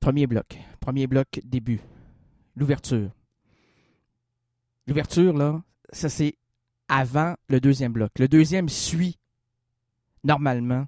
Premier bloc. Premier bloc, début. L'ouverture. L'ouverture, là, ça c'est avant le deuxième bloc. Le deuxième suit, normalement,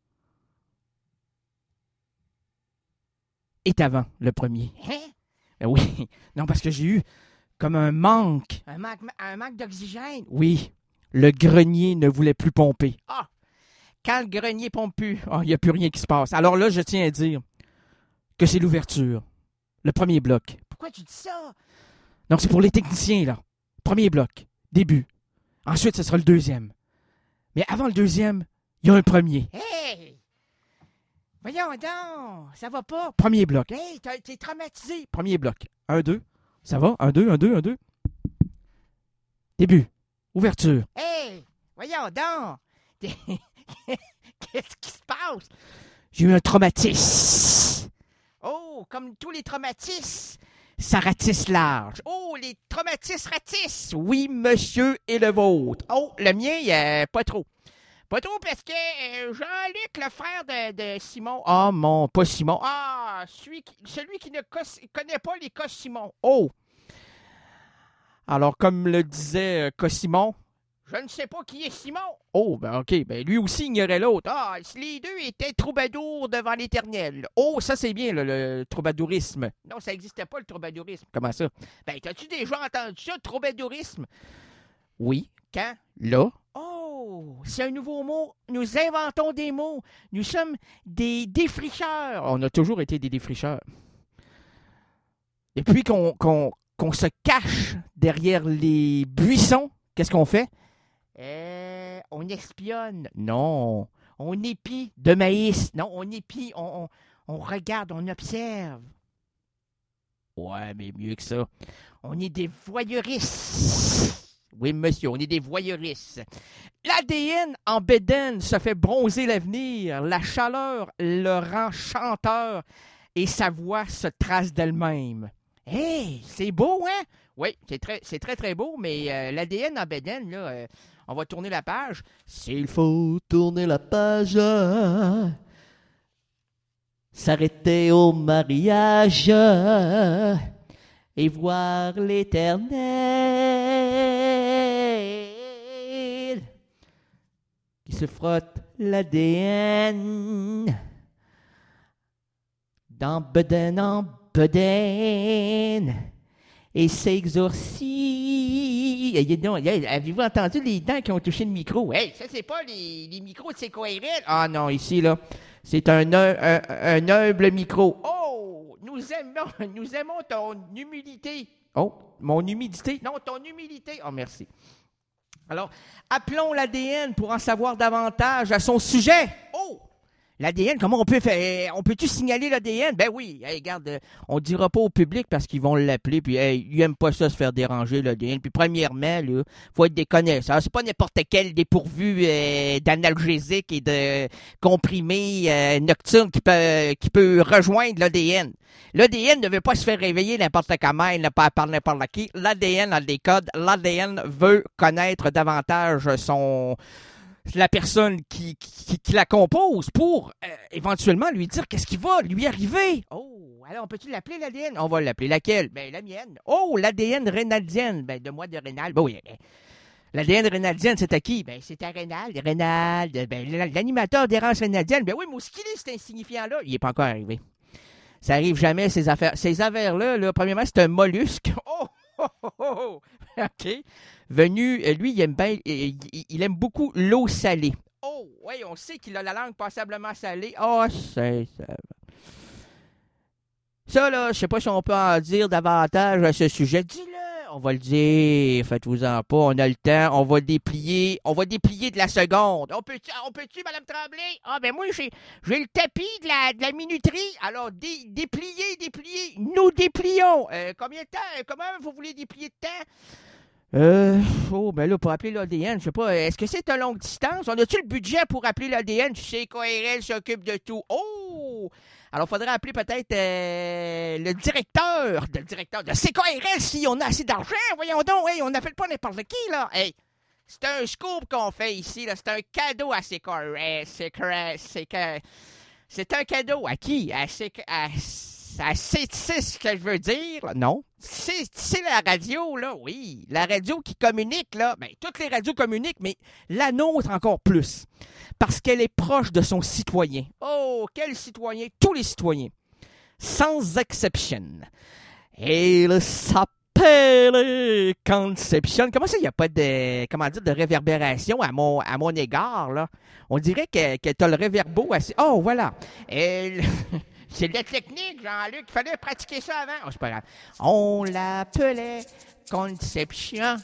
est avant le premier. Hein? Oui. Non, parce que j'ai eu comme un manque. Un manque d'oxygène. Oui. Le grenier ne voulait plus pomper. Ah! Quand le grenier pompe plus. Il n'y a plus rien qui se passe. Alors là, je tiens à dire que c'est l'ouverture. Le premier bloc. Pourquoi tu dis ça? Donc, c'est pour les techniciens, là. Premier bloc. Début. Ensuite, ce sera le deuxième. Mais avant le deuxième, il y a un premier. Hey! Voyons donc, ça va pas. Premier bloc. Hey, t'es traumatisé. Premier bloc. 1, 2. Ça va? 1, 2, 1, 2, 1, 2. Début. Ouverture. Hey! Voyons donc. Qu'est-ce qui se passe? J'ai eu un traumatisme. Oh, comme tous les traumatismes. Ça ratisse large. Oh, les traumatismes ratissent. Oui, monsieur, et le vôtre. Oh, le mien, pas trop. Pas trop parce que Jean-Luc, le frère de Simon. Ah, mon, pas Simon. Ah, celui qui ne connaît pas les cas Simon. Oh, Alors, comme le disait Cosimon. je ne sais pas qui est Simon. Oh, ben OK. Ben lui aussi ignorait l'autre. Ah, les deux étaient troubadours devant l'Éternel. Oh, ça c'est bien, le troubadourisme. Non, ça n'existait pas, le troubadourisme. Comment ça? Ben, t'as-tu déjà entendu ça, troubadourisme? Oui. Quand? Là. Oh, c'est un nouveau mot. Nous inventons des mots. Nous sommes des défricheurs. On a toujours été des défricheurs. Depuis qu'on se cache derrière les buissons, qu'est-ce qu'on fait? On espionne. Non. On épie. De maïs. Non, on épie. On regarde, on observe. Ouais, mais mieux que ça. On est des voyeuristes. Oui, monsieur, on est des voyeuristes. L'ADN en bédaine se fait bronzer l'avenir. La chaleur le rend chanteur et sa voix se trace d'elle-même. Hey, c'est beau, hein? Oui, c'est très, très beau, mais l'ADN en bédaine, là, on va tourner la page. S'il faut tourner la page, s'arrêter au mariage et voir l'Éternel qui se frotte l'ADN dans bedaine en bedaine et s'exorcise. Avez-vous entendu les dents qui ont touché le micro? Hey, ça, c'est pas les micros de CKRL. Ah non, ici, là, c'est un humble micro. Oh, nous aimons ton humilité. Oh, mon humidité. Non, ton humilité. Oh, merci. Alors, appelons l'ADN pour en savoir davantage à son sujet. Oh, L'ADN, comment on peut faire? On peut-tu signaler l'ADN? Ben oui, hey, regarde, on dira pas au public parce qu'ils vont l'appeler, puis hey, ils aiment pas ça se faire déranger, l'ADN. Puis premièrement, là, faut être des connaisseurs. C'est pas n'importe quel dépourvu d'analgésiques et de comprimés nocturnes qui peut rejoindre l'ADN. L'ADN ne veut pas se faire réveiller n'importe comment, il n'a pas par n'importe qui. L'ADN a des codes. L'ADN veut connaître davantage la personne qui la compose pour éventuellement lui dire qu'est-ce qui va lui arriver. oh, alors on peut-tu l'appeler l'ADN? On va l'appeler laquelle? Ben, la mienne. Oh, l'ADN rénaldienne. Ben, de moi, de Rénal. Ben oui, l'ADN rénaldienne, c'est à qui? Ben, c'est à Rénal. Rénal, ben, l'animateur d'Errance rénaldienne. Ben oui, mais où est-ce qu'il est, cet insignifiant-là? Il n'est pas encore arrivé. Ça arrive jamais, ces affaires. Ces affaires-là, premièrement, c'est un mollusque. Oh, oh, oh, oh. OK. Venu, lui, il aime beaucoup l'eau salée. Oh, oui, on sait qu'il a la langue passablement salée. Oh, ça, là, je sais pas si on peut en dire davantage à ce sujet. Dis-le. On va le dire, faites-vous-en pas, on a le temps, on va déplier de la seconde. On peut-tu, Madame Tremblay? Ah, ben moi, j'ai le tapis de la minuterie. Alors, déplier, nous déplions. Combien de temps? Comment vous voulez déplier de temps? Ben là, pour appeler l'ADN, je sais pas, est-ce que c'est à longue distance? On a-tu le budget pour appeler l'ADN? Tu sais, KRL s'occupe de tout. Oh! Alors, il faudrait appeler peut-être le directeur de CKRL si on a assez d'argent. Voyons donc, hey, on n'appelle pas n'importe qui, là. Hey, c'est un scoop qu'on fait ici, là. C'est un cadeau à CKRL. C'est un cadeau à qui? c'est ce que je veux dire. Là. Non. C'est la radio, là, oui. La radio qui communique, là. Ben, toutes les radios communiquent, mais la nôtre encore plus. Parce qu'elle est proche de son citoyen. Oh, quel citoyen? Tous les citoyens. Sans exception. Et il s'appelle Conception. Comment ça, il n'y a pas de réverbération à mon égard, là? On dirait que t'as le réverbo assez... Oh, voilà. C'est de la technique, Jean-Luc. Il fallait pratiquer ça avant. Oh, c'est pas grave. On l'appelait Conception.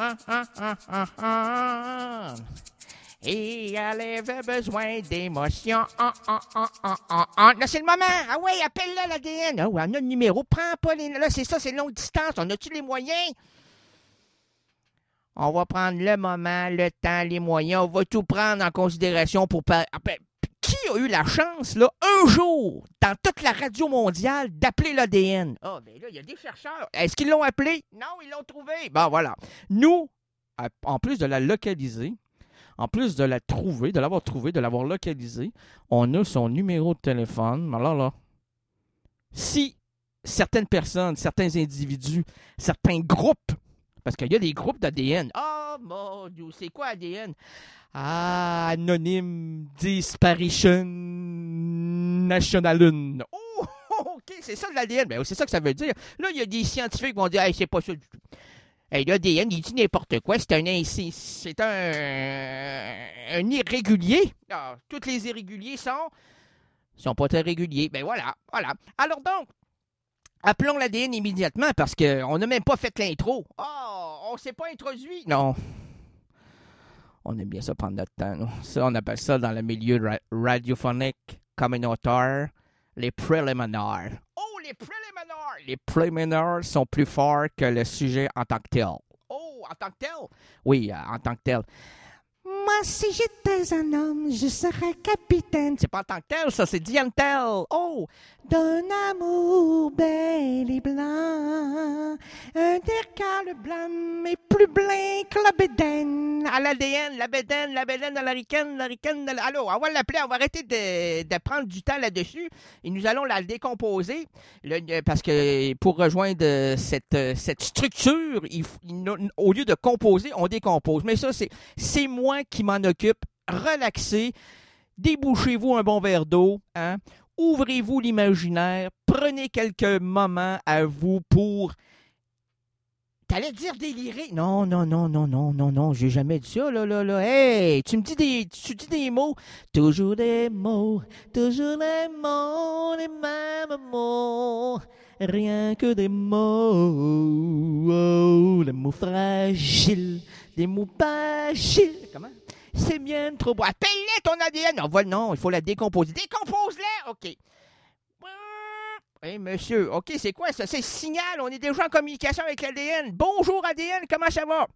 Et elle avait besoin d'émotions. Là, c'est le moment. Ah ouais, appelle-la l'ADN. Ah ouais, on a le numéro. Prends pas les... Là, c'est ça, c'est longue distance. On a-tu les moyens? On va prendre le moment, le temps, les moyens. On va tout prendre en considération pour... Qui a eu la chance, là, un jour, dans toute la radio mondiale, d'appeler l'ADN? Ah, ben là, il y a des chercheurs. Est-ce qu'ils l'ont appelé? Non, ils l'ont trouvé. Bon, voilà. Nous, en plus de la localiser, en plus de la trouver, de l'avoir trouvée, de l'avoir localisée, on a son numéro de téléphone. Alors là, si certaines personnes, certains individus, certains groupes, parce qu'il y a des groupes d'ADN. Ah, mon Dieu, c'est quoi ADN? Ah, Anonyme Disparition National. Oh, OK, c'est ça de l'ADN. Ben, c'est ça que ça veut dire. Là, il y a des scientifiques qui vont dire, hey, c'est pas ça du tout. Hey, l'ADN, il dit n'importe quoi. C'est un irrégulier. Ah, tous les irréguliers sont pas très réguliers. Ben voilà. Alors donc, appelons l'ADN immédiatement parce qu'on n'a même pas fait l'intro. Oh, on s'est pas introduit. Non. On aime bien ça prendre notre temps. Non? Ça, on appelle ça dans le milieu radiophonique communautaire les préliminaires. Oh, les préliminaires! Les préliminaires sont plus forts que le sujet en tant que tel. Oh, en tant que tel? Oui, en tant que tel. Moi, si j'étais un homme, je serais capitaine. C'est pas en tant que tel, ça, c'est Diane Tell. Oh, d'un amour bel et blanc, un décal blanc, mais plus blanc que la bédaine. À l'ADN, la bédaine à l'aricaine, Alors, on va l'appeler, on va arrêter de prendre du temps là-dessus et nous allons la décomposer. Parce que pour rejoindre cette structure, au lieu de composer, on décompose. Mais ça, c'est moi qui m'en occupe. Relaxez, débouchez-vous un bon verre d'eau, hein? Ouvrez-vous l'imaginaire, prenez quelques moments à vous pour... T'allais dire délirer? Non, j'ai jamais dit ça, là. Hey, tu dis des mots. Toujours des mots, les mêmes mots. Rien que des mots, oh, des mots fragiles, des mots fragiles. Comment? C'est bien trop beau. Appelle-les ton ADN. Non, il faut la décomposer. Décompose-la. OK. Hey, monsieur. OK, c'est quoi ça? C'est signal. On est déjà en communication avec l'ADN. Bonjour, ADN. Comment ça va?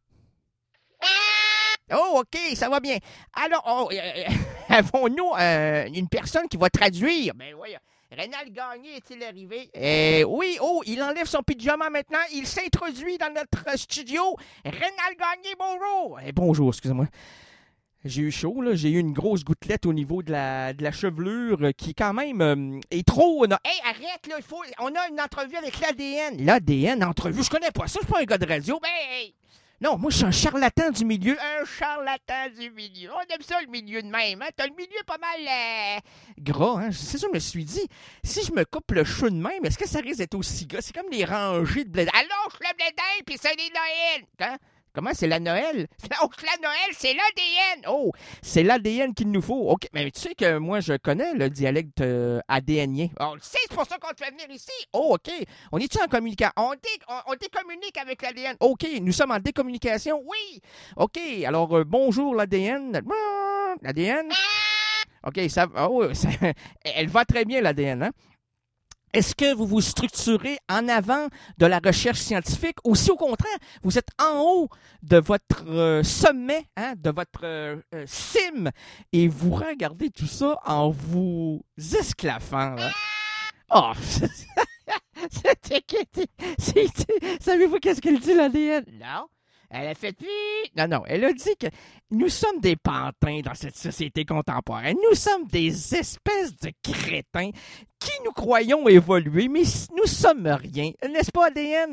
Oh, OK, ça va bien. Alors, avons-nous une personne qui va traduire? Ben oui. Rénal Gagné est-il arrivé? Oui, il enlève son pyjama maintenant. Il s'introduit dans notre studio. Rénal Gagné, bonjour. Bonjour, excusez-moi. J'ai eu chaud, là. J'ai eu une grosse gouttelette au niveau de la chevelure qui, quand même, est trop... Hey, arrête, là. On a une entrevue avec l'ADN. L'ADN, entrevue? Je connais pas ça. Je suis pas un gars de radio. Ben, hey. Non, moi, je suis un charlatan du milieu. Un charlatan du milieu. On aime ça, le milieu de même. Hein? T'as le milieu pas mal gras. Hein? C'est ça, je me suis dit. Si je me coupe le cheveu de même, est-ce que ça risque d'être aussi gras? C'est comme les rangées de blé. Allonge le blé d'Inde, puis c'est les Noël. Hein? Comment? C'est la Noël? Oh, la Noël, c'est l'ADN! Oh, c'est l'ADN qu'il nous faut. OK, mais tu sais que moi, je connais le dialecte ADNien. On le sait, c'est pour ça qu'on te fait venir ici. Oh, OK. On est-tu en communication? On décommunique avec l'ADN. OK, nous sommes en décommunication? Oui. OK, alors, bonjour l'ADN. L'ADN? OK, elle va très bien, l'ADN, hein? Est-ce que vous vous structurez en avant de la recherche scientifique ou si au contraire, vous êtes en haut de votre sommet, hein, de votre cime et vous regardez tout ça en vous esclaffant? Là? Oh! Savez-vous qu'est-ce qu'il dit l'ADN? Non. Elle a fait... Non, non, elle a dit que nous sommes des pantins dans cette société contemporaine. Nous sommes des espèces de crétins qui nous croyons évoluer, mais nous sommes rien. N'est-ce pas, ADN?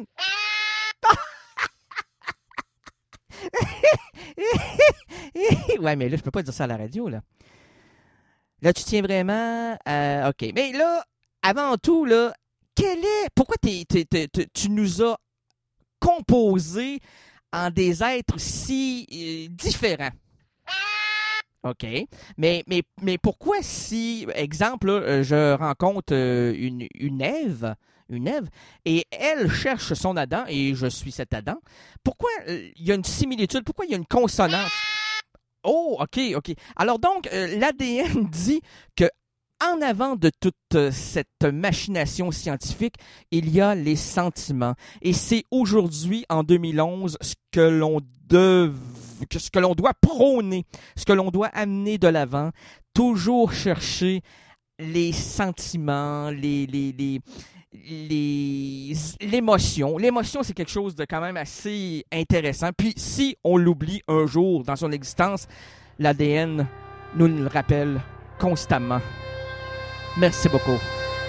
Ouais, mais là, je peux pas dire ça à la radio, là. Là, tu tiens vraiment... OK. Mais là, avant tout, là, pourquoi tu nous as composés en des êtres si différents? OK. Mais pourquoi si, exemple, là, je rencontre une Ève, et elle cherche son Adam, et je suis cet Adam, pourquoi il y a une similitude? Pourquoi il y a une consonance? Oh, OK. Alors donc, l'ADN dit que en avant de toute cette machination scientifique, il y a les sentiments. Et c'est aujourd'hui, en 2011, ce que l'on doit prôner, ce que l'on doit amener de l'avant, toujours chercher les sentiments, l'émotion. L'émotion, c'est quelque chose de quand même assez intéressant. Puis, si on l'oublie un jour dans son existence, l'ADN nous le rappelle constamment. Merci beaucoup.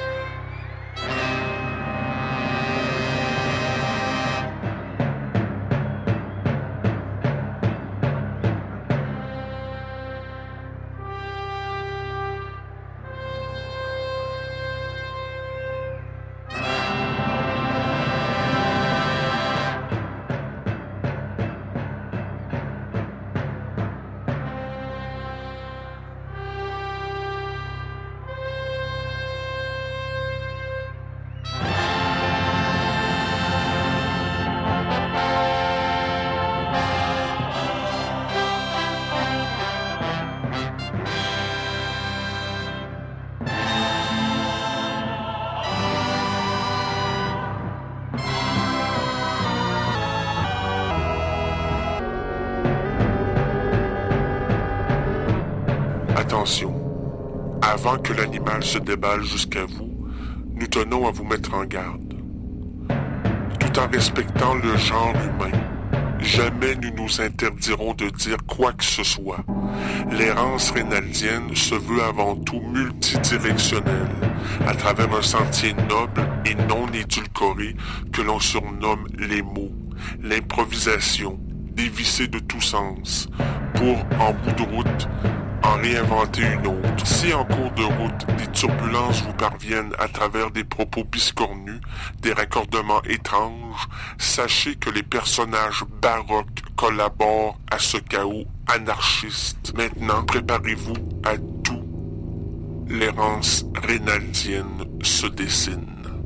Attention, avant que l'animal se déballe jusqu'à vous, nous tenons à vous mettre en garde. Tout en respectant le genre humain, jamais nous nous interdirons de dire quoi que ce soit. L'errance rénaldienne se veut avant tout multidirectionnelle, à travers un sentier noble et non édulcoré que l'on surnomme les mots, l'improvisation, dévissée de tout sens, pour, en bout de route, en réinventer une autre. Si en cours de route, des turbulences vous parviennent à travers des propos biscornus, des raccordements étranges, sachez que les personnages baroques collaborent à ce chaos anarchiste. Maintenant, préparez-vous à tout. L'errance rénaldienne se dessine.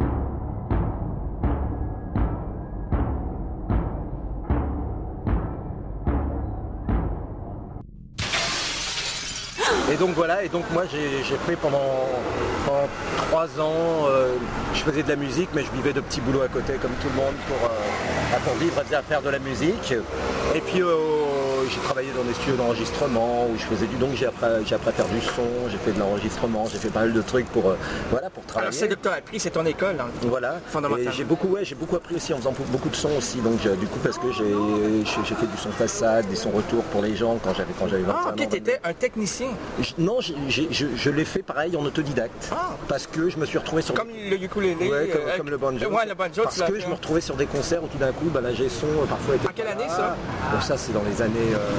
Et donc voilà, et donc moi j'ai fait pendant 3 ans, je faisais de la musique, mais je vivais de petits boulots à côté comme tout le monde pour vivre à faire de la musique. Et puis j'ai travaillé dans des studios d'enregistrement où je faisais j'ai appris à faire du son, j'ai fait de l'enregistrement, j'ai fait pas mal de trucs pour travailler. Alors c'est ce que tu as appris, c'est ton école, hein, voilà. Fondamentalement. Et j'ai beaucoup appris aussi en faisant beaucoup de sons aussi, donc du coup parce que j'ai fait du son façade, des sons retour pour les gens quand j'avais 21 ans. Ah ok, t'étais un technicien. Non, je l'ai fait pareil en autodidacte, parce que je me suis retrouvé sur... Comme le ukulélé, comme le banjo. Ouais, le banjo, parce que je me retrouvais sur des concerts où tout d'un coup, l'ingé son parfois était... En quelle année ça? Bon, ça c'est dans les années...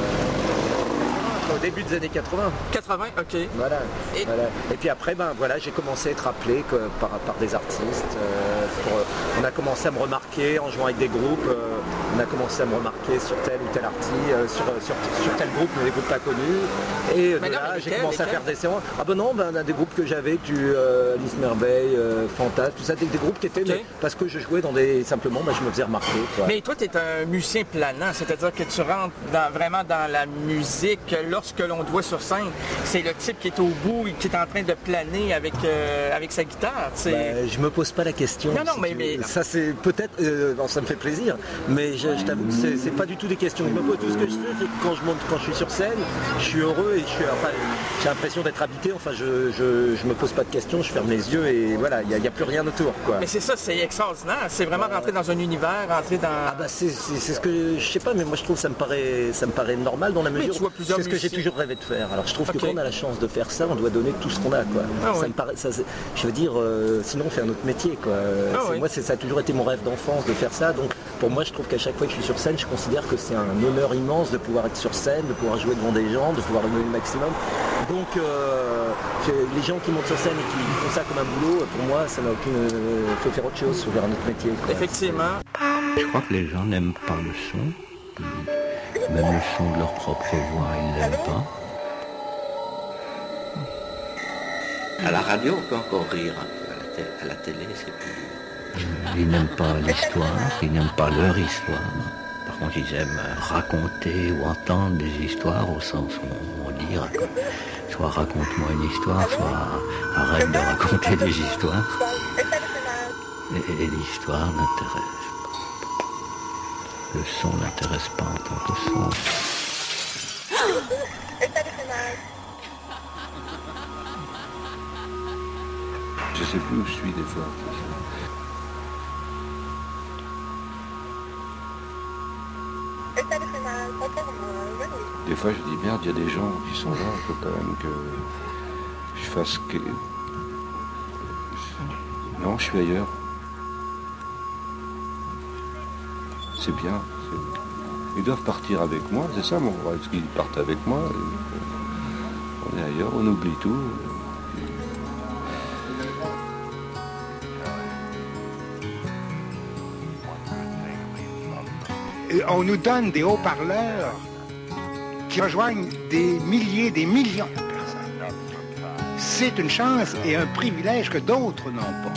au début des années 80. 80, ok. Voilà. Et puis après, j'ai commencé à être appelé par des artistes. On a commencé à me remarquer en jouant avec des groupes. On a commencé à me remarquer sur tel ou tel artiste, sur tel groupe, mais des groupes pas connus. Et de là, j'ai commencé à faire des séances. Ah ben non, des groupes que j'avais, Alice Merveille, Fantasme, tout ça, des groupes qui étaient, okay. mais parce que je jouais simplement, je me faisais remarquer. Quoi. Mais toi, tu es un musicien planant, c'est-à-dire que tu rentres vraiment dans la musique. Lorsque l'on te voit sur scène, c'est le type qui est au bout et qui est en train de planer avec sa guitare. Je me pose pas la question. Non, non, mais... Ça, c'est peut-être... bon, ça me fait plaisir, mais je t'avoue que c'est pas du tout des questions que je me pose. Tout ce que je sais, c'est que quand je suis sur scène, je suis heureux et j'ai l'impression d'être habité. Enfin, je me pose pas de questions, je ferme les yeux et voilà, il n'y a plus rien autour, quoi. Mais c'est ça, c'est extraordinaire. C'est vraiment rentrer dans un univers, rentrer dans... Ah bah c'est ce que... Je sais pas, mais moi je trouve que ça me paraît normal dans la mesure où c'est ce que j'ai toujours rêvé de faire. Alors je trouve que quand on a la chance de faire ça, on doit donner tout ce qu'on a, quoi. Ça me paraît, je veux dire, sinon on fait un autre métier, quoi. Moi ça a toujours été mon rêve d'enfance de faire ça, donc pour moi je trouve qu'à chaque fois que je suis sur scène, je considère que c'est un honneur immense de pouvoir être sur scène, de pouvoir jouer devant des gens, de pouvoir donner le maximum. Donc les gens qui montent sur scène et qui font ça comme un boulot, pour moi ça n'a aucune... faut faire autre chose, faut faire un autre métier, quoi. Effectivement. Je crois que les gens n'aiment pas le son. Même le son de leur propre voix, ils l'aiment pas. À la radio, on peut encore rire un peu. À la télé, c'est plus... Ils n'aiment pas l'histoire, ils n'aiment pas leur histoire. Par contre, ils aiment raconter ou entendre des histoires au sens où on dit soit raconte-moi une histoire, soit arrête de raconter des histoires. Et l'histoire n'intéresse pas. Le son n'intéresse pas en tant que son. Je sais plus où je suis des fois. Des fois je dis merde, il y a des gens qui sont là, il faut quand même que je fasse que... Non, je suis ailleurs. C'est bien. Ils doivent partir avec moi, c'est ça mon rôle. Est-ce qu'ils partent avec moi? On est ailleurs, on oublie tout. On nous donne des haut-parleurs qui rejoignent des milliers, des millions de personnes. C'est une chance et un privilège que d'autres n'ont pas.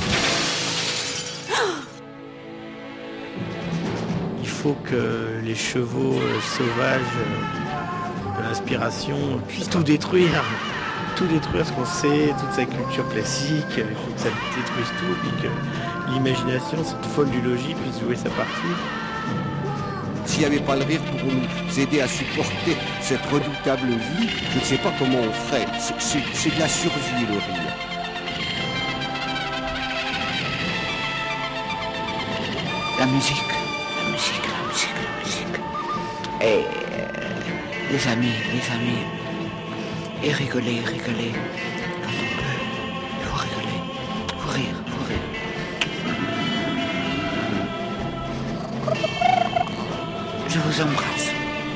Il faut que les chevaux sauvages de l'inspiration puissent tout détruire ce qu'on sait, toute sa culture classique. Il faut que ça détruise tout et que l'imagination, cette folle du logis, puisse jouer sa partie. S'il n'y avait pas le rire pour nous aider à supporter cette redoutable vie, je ne sais pas comment on ferait. C'est de la survie, le rire. La musique. Et les amis. Et rigoler. Quand on peut. Il faut rigoler. Il faut rire. Je vous embrasse.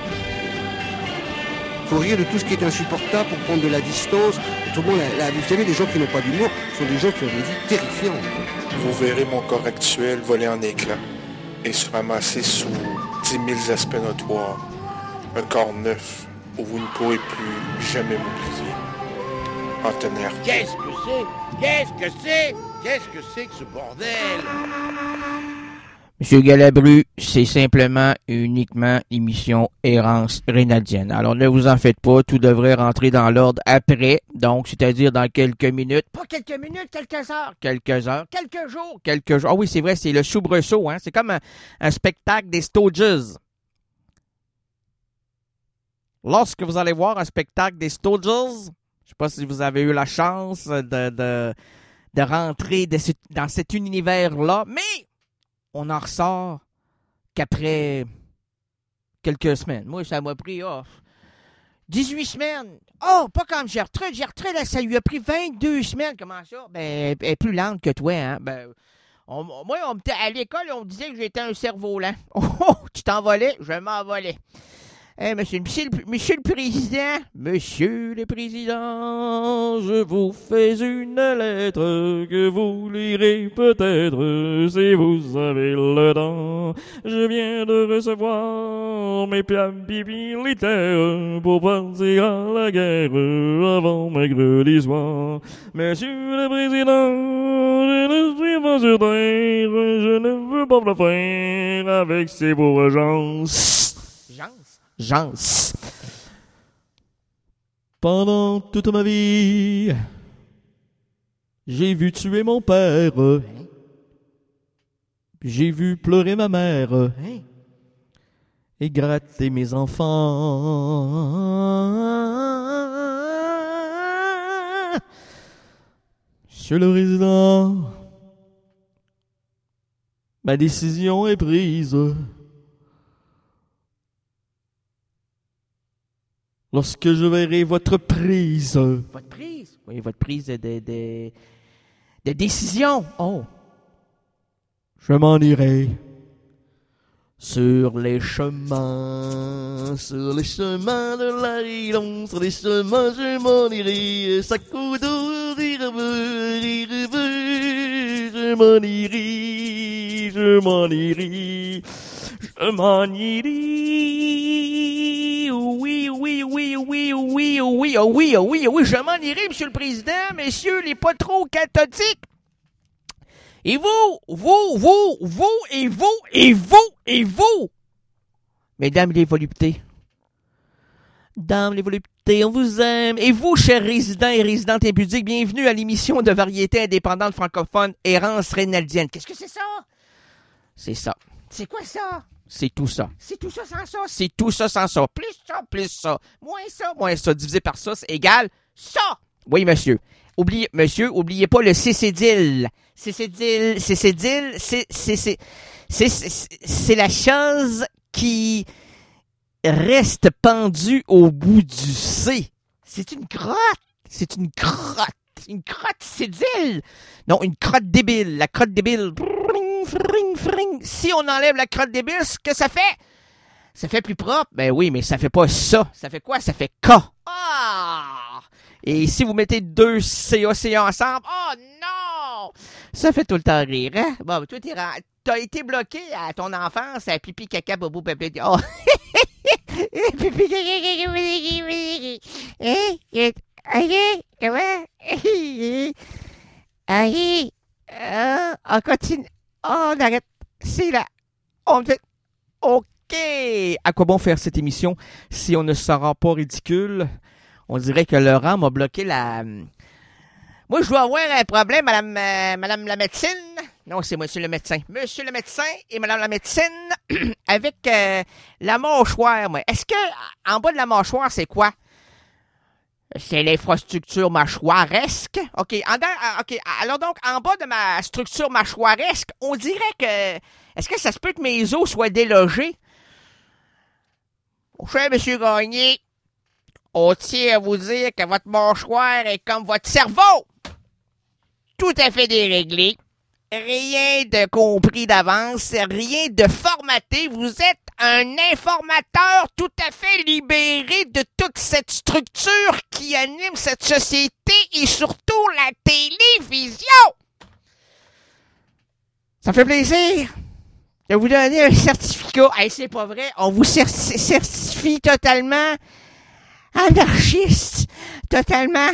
Il faut rire de tout ce qui est insupportable pour prendre de la distance. Tout le monde, vous savez, les gens qui n'ont pas d'humour sont des gens qui ont des vies terrifiantes. Vous verrez mon corps actuel voler en éclats et se ramasser sous 10 000 aspects notoires. Un corps neuf où vous ne pourrez plus jamais m'oublier. Antonin. Qu'est-ce que c'est que ce bordel? Monsieur Galabru, c'est simplement uniquement l'émission Errance Rénaldienne. Alors ne vous en faites pas, tout devrait rentrer dans l'ordre après, donc c'est-à-dire dans quelques minutes. Pas quelques minutes, quelques heures, quelques jours. Ah oui, c'est vrai, c'est le soubresaut, hein. C'est comme un spectacle des Stooges. Lorsque vous allez voir un spectacle des Stooges, je sais pas si vous avez eu la chance de rentrer dans cet univers-là, mais on en ressort qu'après quelques semaines. Moi, ça m'a pris 18 semaines. Oh, pas comme Gertrude. Gertrude, ça lui a pris 22 semaines. Comment ça? Ben, elle est plus lente que toi, hein? Ben, moi, à l'école, on me disait que j'étais un cerf-volant. Oh, tu t'envolais? Je m'envolais. Monsieur le Président, je vous fais une lettre que vous lirez peut-être si vous avez le temps. Je viens de recevoir mes papiers militaires pour partir à la guerre avant mercredi soir. Monsieur le Président, je ne suis pas sur terre, je ne veux pas me faire avec ces pauvres gens. Gens. Pendant toute ma vie, j'ai vu tuer mon père. J'ai vu pleurer ma mère. Hein? Et gratter mes enfants. Monsieur le résident, ma décision est prise. Lorsque je verrai votre prise. Votre prise? Oui, votre prise de décision. Oh. Je m'en irai. Sur les chemins de la Rilon, sur les chemins, je m'en irai. Sakudo, je m'en irai, je m'en irai, je m'en irai. Oui, oui, oui, oui, oui, oui, oui, oui, oui, je m'en irai, Monsieur le Président, messieurs les pas trop cathodiques. Et vous, mesdames les voluptés. Dames les voluptés, on vous aime. Et vous, chers résidents et résidentes impudiques, bienvenue à l'émission de variété indépendante francophone Errance Rénaldienne. Qu'est-ce que c'est ça? C'est ça. C'est quoi ça? C'est tout ça. C'est tout ça sans ça. C'est tout ça sans ça. Plus ça, plus ça. Moins ça, divisé par ça, c'est égal ça. Oui, monsieur. Oubliez pas le cécédile. Cécédile, c'est la chose qui reste pendue au bout du C. C'est une crotte. C'est une crotte. Une crotte cédile. Non, une crotte débile. La crotte débile. Si on enlève la crotte débile, ce que ça fait? Ça fait plus propre. Ben oui, mais ça fait pas ça. Ça fait quoi? Ça fait K. Ah! Et si vous mettez deux CA ensemble, oh non! Ça fait tout le temps rire, hein? Bon, toi, t'as été bloqué à ton enfance à pipi, caca, bobo, pépé. Oh! Pipi, caca, comment? On continue. On arrête. C'est là. On fait. OK. À quoi bon faire cette émission si on ne se rend pas ridicule? On dirait que Laurent m'a bloqué la... Moi, je dois avoir un problème, madame la médecine. Non, c'est monsieur le médecin. Monsieur le médecin et madame la médecine avec la mâchoire. Moi. Est-ce que en bas de la mâchoire, c'est quoi? C'est l'infrastructure mâchoiresque. OK. Alors donc, en bas de ma structure mâchoiresque, on dirait que... Est-ce que ça se peut que mes os soient délogés? Mon cher monsieur Gagné, on tient à vous dire que votre mâchoire est comme votre cerveau. Tout à fait déréglé. Rien de compris d'avance. Rien de formaté. Vous êtes un informateur tout à fait libéré de toute cette structure qui anime cette société et surtout la télévision. Ça fait plaisir de vous donner un certificat. Hey, c'est pas vrai. On vous certifie totalement anarchiste, totalement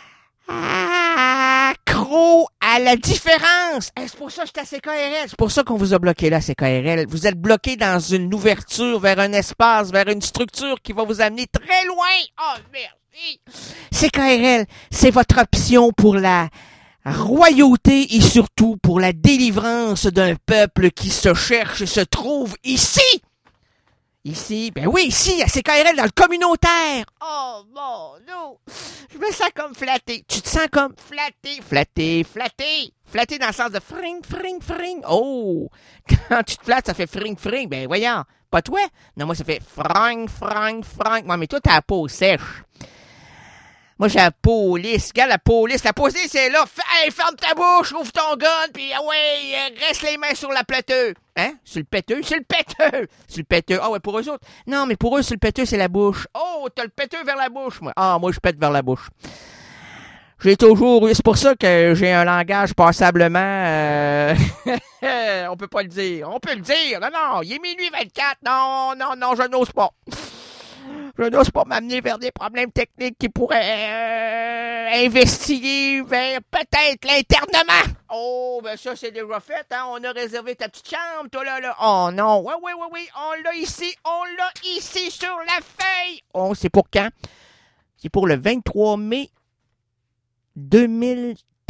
accro à la différence. Hey, c'est pour ça que j'étais à CKRL. C'est pour ça qu'on vous a bloqué là, CKRL. Vous êtes bloqué dans une ouverture vers un espace, vers une structure qui va vous amener très loin. Oh, merci. CKRL, c'est votre option pour la royauté et surtout pour la délivrance d'un peuple qui se cherche et se trouve ici. Ici, ben oui, ici, à CKRL, dans le communautaire. Oh, mon Dieu. Je me sens comme flatté. Tu te sens comme flatté. Flatté dans le sens de fring. Oh, quand tu te flattes, ça fait fring. Ben voyons, pas toi. Non, moi, ça fait frang. Moi, mais toi, t'as la peau sèche. Moi, j'ai la police. Regarde la police. La police, c'est là. Hey, ferme ta bouche, ouvre ton gun, puis reste les mains sur la péteux. Hein? Sur le péteux? Ah ouais, pour eux autres. Non, mais pour eux, sur le péteux, c'est la bouche. Oh, t'as le péteux vers la bouche, moi. Ah, moi, je pète vers la bouche. C'est pour ça que j'ai un langage passablement... on peut pas le dire. On peut le dire. Non, il est minuit 24. Non, je n'ose pas. Je n'ose pas m'amener vers des problèmes techniques qui pourraient investiguer vers peut-être l'internement. Oh, ben ça, c'est déjà fait, hein. On a réservé ta petite chambre, toi, là. Oh, non. Oui. On l'a ici sur la feuille. Oh, c'est pour quand? C'est pour le 23 mai 2013.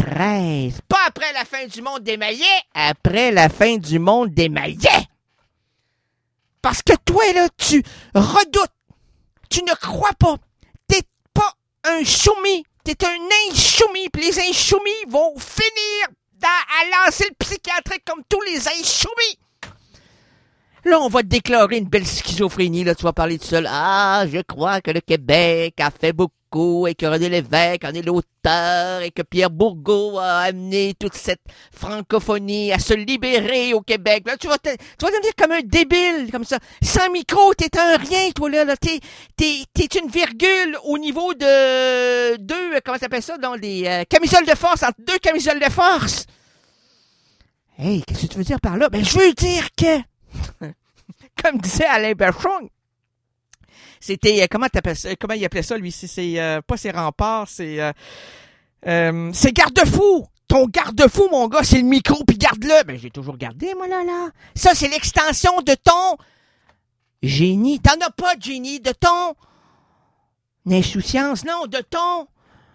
13. Pas après la fin du monde des maillets, après la fin du monde des maillets. Parce que toi, là, tu redoutes. Tu ne crois pas. T'es pas un soumis. T'es un insoumis. Puis les insoumis vont finir à lancer le psychiatrique comme tous les insoumis. Là, on va te déclarer une belle schizophrénie. Là, tu vas parler tout seul. Ah, je crois que le Québec a fait beaucoup et que René Lévesque en est l'auteur et que Pierre Bourgault a amené toute cette francophonie à se libérer au Québec. Là, tu vas devenir comme un débile, comme ça. Sans micro, t'es un rien, toi, là. T'es une virgule au niveau de deux, comment t'appelles ça, dans des camisoles de force, entre deux camisoles de force. Hey, qu'est-ce que tu veux dire par là? Ben, je veux dire que... Comme disait Alain Berchon, c'était, comment il appelait ça, lui? C'est pas ses remparts, c'est garde-fou! Ton garde-fou, mon gars, c'est le micro, puis garde-le! Ben, j'ai toujours gardé, moi, là. Ça, c'est l'extension de ton génie. T'en as pas de génie, de ton insouciance, non, de ton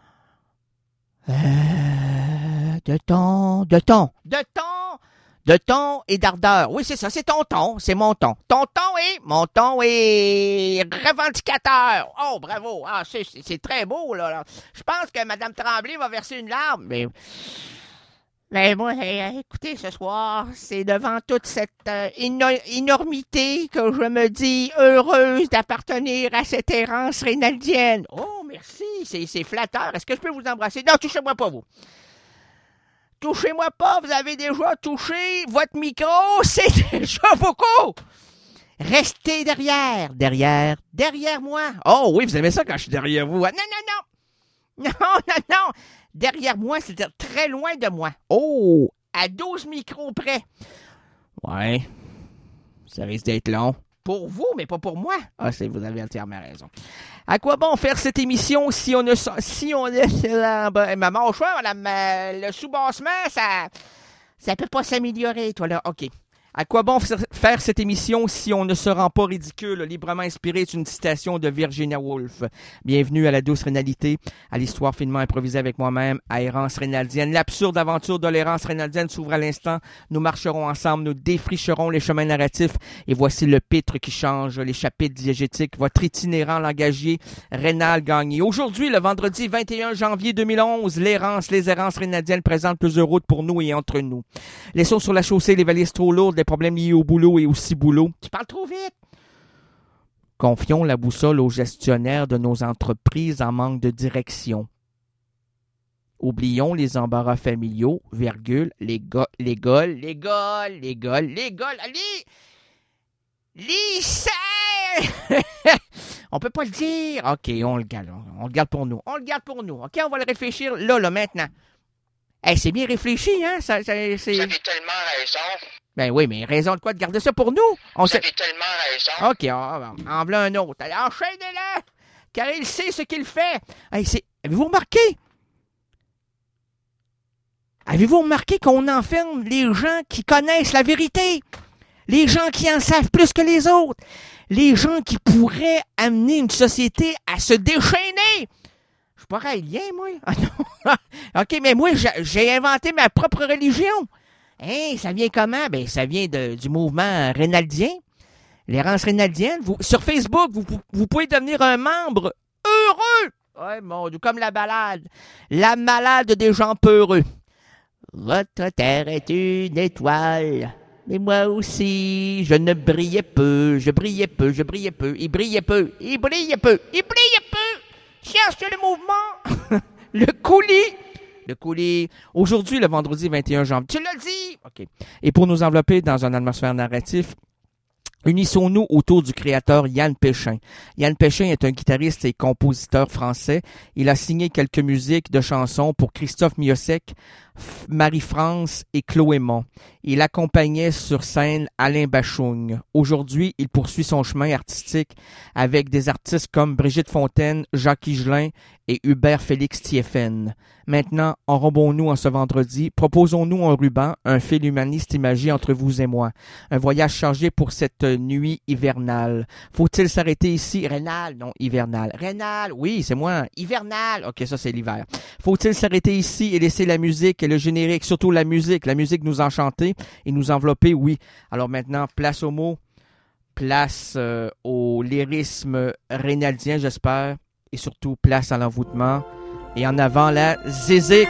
et d'ardeur. Oui, c'est ça, c'est ton ton, c'est mon ton. Mon ton est revendicateur. Oh, bravo. Ah, c'est très beau, là. Je pense que Mme Tremblay va verser une larme. Mais moi, écoutez, ce soir, c'est devant toute cette énormité que je me dis heureuse d'appartenir à cette errance rénaldienne. Oh, merci, c'est flatteur. Est-ce que je peux vous embrasser? Non, touchez-moi pas, vous. Touchez-moi pas, vous avez déjà touché votre micro, c'est déjà beaucoup. Restez derrière moi. Oh oui, vous aimez ça quand je suis derrière vous. Non. Derrière moi, c'est-à-dire très loin de moi. Oh, à 12 micros près. Ouais, ça risque d'être long. Pour vous, mais pas pour moi. Ah, vous avez entièrement raison. À quoi bon faire cette émission si on est ma mâchoire, le sous-bassement, ça peut pas s'améliorer, toi, là. OK. À quoi bon faire cette émission si on ne se rend pas ridicule? Librement inspiré est une citation de Virginia Woolf. Bienvenue à la douce rénalité, à l'histoire finement improvisée avec moi-même, à Errance rénaldienne. L'absurde aventure de l'errance rénaldienne s'ouvre à l'instant. Nous marcherons ensemble, nous défricherons les chemins narratifs. Et voici le pitre qui change, les chapitres diégétiques, votre itinérant langagier, Rénal Gagné. Aujourd'hui, le vendredi 21 janvier 2011, les errances rénaldiennes présentent plusieurs routes pour nous et entre nous. Laissons sur la chaussée les valises trop lourdes, des problèmes liés au boulot et au ciboulot. Tu parles trop vite. Confions la boussole aux gestionnaires de nos entreprises en manque de direction. Oublions les embarras familiaux, virgule, les gols, on peut pas le dire. OK, on le garde pour nous. OK, on va le réfléchir là, maintenant. Hey, c'est bien réfléchi, hein? Vous avez tellement raison. Ben oui, mais raison de quoi de garder ça pour nous? Vous avez tellement raison. OK, en voilà un autre. Allez, enchaînez-le! Car il sait ce qu'il fait. Hey, Avez-vous remarqué qu'on enferme les gens qui connaissent la vérité? Les gens qui en savent plus que les autres? Les gens qui pourraient amener une société à se déchaîner? Je suis pas raélien, moi. Ah non. OK, mais moi, j'ai inventé ma propre religion. Hein, ça vient comment? Ben, ça vient du mouvement rénaldien. L'errance rénaldienne. Sur Facebook, vous pouvez devenir un membre heureux. Ouais, mon Dieu, comme la balade. La malade des gens peureux. Votre terre est une étoile. Mais moi aussi, je brillais peu. Il brillait peu. Cherche le mouvement. Le coulis. Aujourd'hui, le vendredi 21 janvier. Tu l'as dit! OK. Et pour nous envelopper dans une atmosphère narrative, unissons-nous autour du créateur Yann Péchin. Yann Péchin est un guitariste et compositeur français. Il a signé quelques musiques de chansons pour Christophe Miossec, Marie-France et Chloé Mon. Il accompagnait sur scène Alain Bachung. Aujourd'hui, il poursuit son chemin artistique avec des artistes comme Brigitte Fontaine, Jacques Higelin et Hubert Félix Thieffen. Maintenant, enrobons-nous en ce vendredi, proposons-nous un ruban, un fil humaniste imagé entre vous et moi. Un voyage chargé pour cette nuit hivernale. Faut-il s'arrêter ici? Rénal, non, hivernal. Rénal, oui, c'est moi. Hivernal, ok, ça c'est l'hiver. Faut-il s'arrêter ici et laisser la musique et le générique, surtout la musique nous enchanter et nous envelopper? Oui. Alors maintenant, place aux mots, place au lyrisme rénaldien, j'espère, et surtout place à l'envoûtement. Et en avant, la zézique.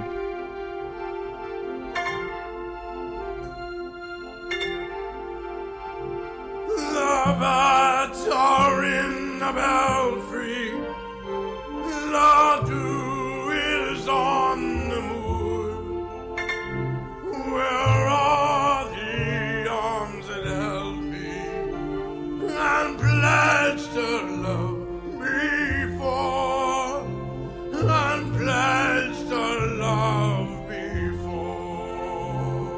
The bats are in the belfry. The dew is on the moor. Where are the arms that held me and pledged to love before, and pledged to love before?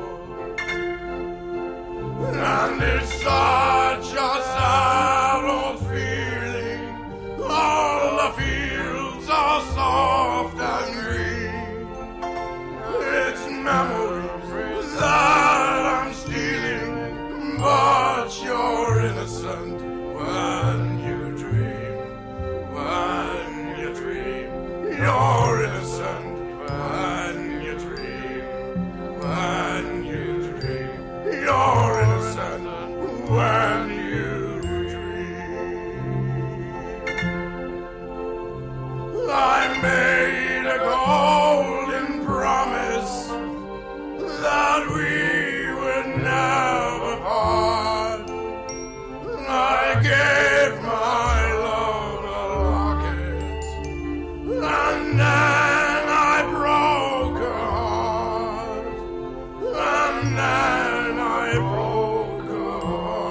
And it's such a sad old feeling. All the fields are soft and green. It's memories that I'm stealing, but you're innocent when you dream. When you dream, you're innocent when you dream. When you dream, you're innocent when you dream. I made a golden promise that we would never part. I gave my love a locket, and then I broke her heart, and then I broke her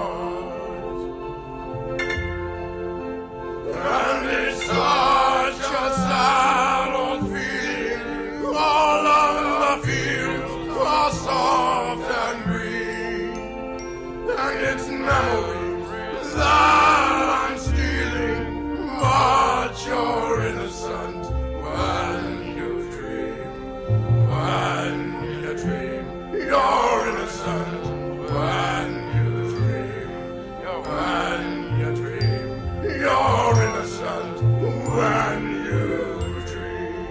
heart. And it's such a sad old feeling. All of the fields are soft and green, and it's memories that I'm stealing, but you're innocent when you dream. When you dream, you're innocent when you dream. When you dream, you're innocent when you dream.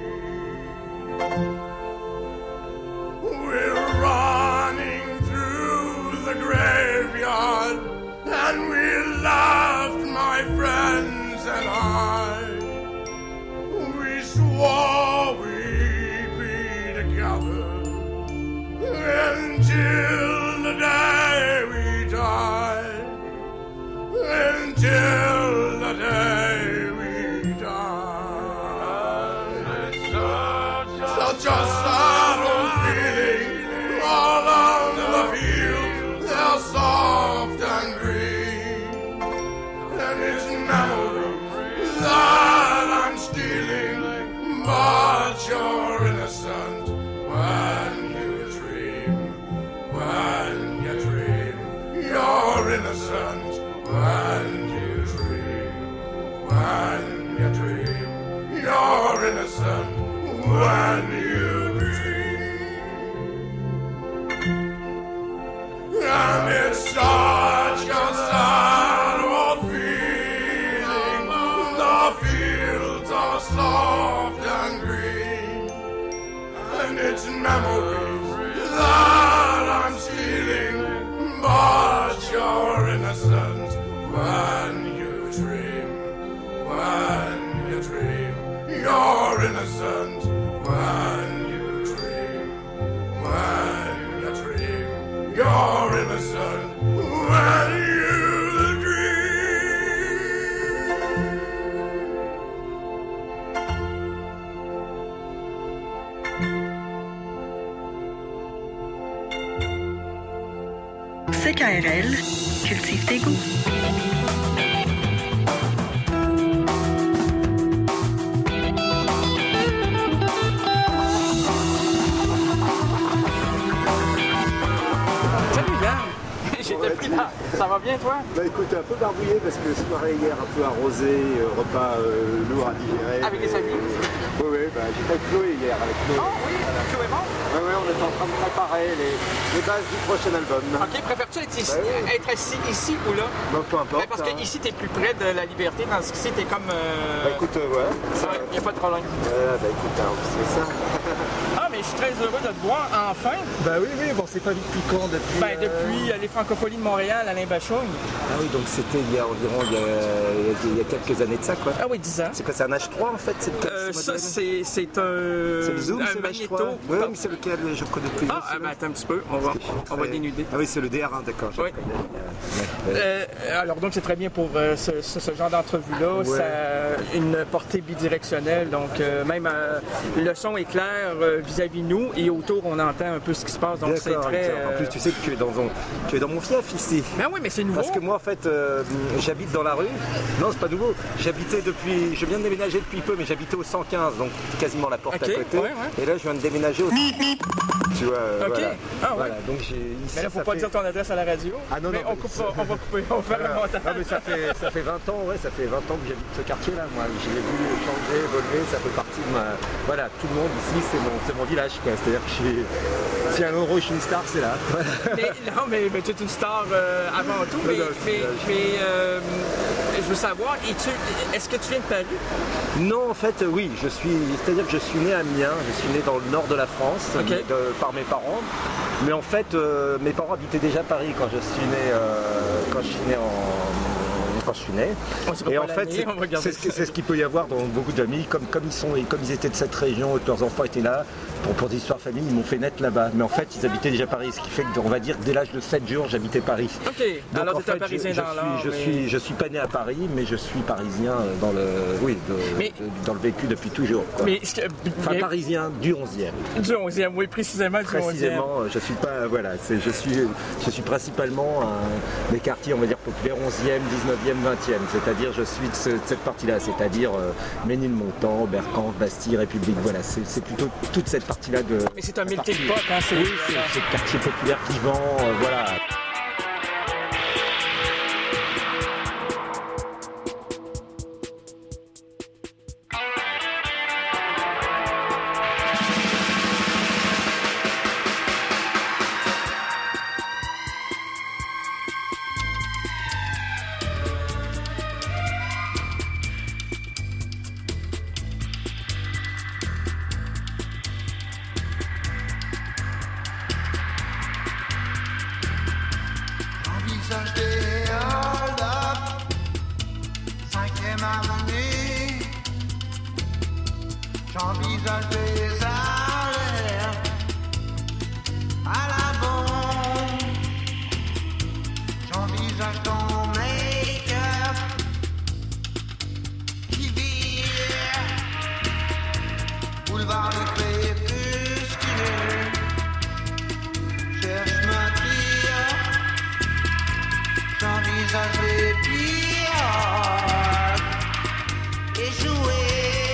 We're running through the graveyard, and we laughed, my friends and I. We swore we'd be together until the day we die. Until the day we die. It's such a sad old feeling. All of the fields, they're soft and green, and it's memories that I'm stealing, but you're innocent when you dream. When you dream, you're innocent when you dream. When you dream, you're innocent when you dream. And it's such a sad old feeling. The fields are soft and green, and it's memories that I'm stealing, but you're innocent when you dream. When you dream, you're innocent when you dream. When you dream, you're innocent when you dream. CKRL, cultive tes goûts. j'étais pris dans... Ça va bien, toi? Bah écoute, un peu barbouillé parce que soirée hier un peu arrosé, repas lourd à digérer. Avec les amis? Oui, bah, j'étais avec Chloé hier, avec Chloé. Oh oui, Chloé bon? Oui, on est en train de préparer les bases du prochain album. Ok, préfères-tu être assis ici ou là? Bah, peu importe. Parce que ici, t'es plus près de la liberté, tandis qu'ici, t'es comme... Bah écoute, ouais. Il n'y a pas de problème. Bah écoute, c'est ça. Ah, mais je suis très heureux de te voir, enfin. Bah oui, bon, c'est pas vite piquant depuis... Ben, depuis les Francopholies de Montréal, Alain Bachung. Ah oui, donc c'était il y a environ, il y a quelques années de ça, quoi. Ah oui, 10 ans. C'est quoi, c'est un H3, en fait? Ça, c'est un... C'est le Zoom, c'est le magnéto. H3? Oui, mais c'est lequel je connais plus. Ah, ben attends un petit peu, on va dénuder. Ah oui, c'est le DR1, d'accord. Oui. Alors, donc, c'est très bien pour ce genre d'entrevue-là. Ouais. Ça a une portée bidirectionnelle, donc même le son est clair vis-à-vis nous et autour, on entend un peu ce qui se passe, donc c'est très... En plus, tu sais que tu es dans mon fief ici. Ben oui, mais c'est nouveau. Parce que moi, en fait, j'habite dans la rue. Non, c'est pas nouveau. Je viens de déménager depuis peu, mais j'habitais au 115, donc quasiment la porte à côté. Ouais. Et là, je viens de déménager au... Tu vois, voilà. Ah ouais. Voilà, donc j'ai ici... Mais là, faut pas dire ton adresse à la radio. Ah non, mais on va couper, on va faire le montage. Non, mais ça fait 20 ans, ça fait 20 ans que j'habite ce quartier-là. Moi, je l'ai vu changer, évoluer, ça fait partie de ma... Voilà, tout le monde ici, c'est mon village, quoi. C'est-à-dire que si un euro, je suis une star, c'est là. mais tu es une star avant tout, mais je veux savoir, est-ce que tu viens de Paris? Non, en fait, oui, c'est-à-dire que je suis né à Amiens, je suis né dans le nord de la France, par mes parents. Mais en fait, mes parents habitaient déjà Paris quand je suis né. Et en fait, c'est ce qu'il peut y avoir dans beaucoup de familles, comme ils étaient de cette région, que leurs enfants étaient là, pour des histoires famille, ils m'ont fait naître là-bas. Mais en fait, ils habitaient déjà Paris, ce qui fait que, on va dire, dès l'âge de 7 jours, j'habitais Paris. Ok, donc, alors en tu es fait, parisien dans l'art. Je suis pas né à Paris, mais je suis parisien dans le vécu depuis toujours. Quoi. Parisien du 11e. Du 11e, oui, précisément du 11e. Précisément, je suis pas, voilà, je suis principalement des quartiers, on va dire, populaires 11e, 19e, 20e. C'est-à-dire, je suis de cette partie-là, c'est-à-dire Ménilmontant, Bercange, Bastille, République. Voilà, c'est plutôt toute cette partie-là de... Mais c'est un melting pot, hein, c'est le quartier populaire vivant, voilà. J'envisage des alertes à la bombe. J'envisage ton make-up qui vire. Boulevard du crépuscule. Cherche ma tire. J'envisage les pires. Échouer.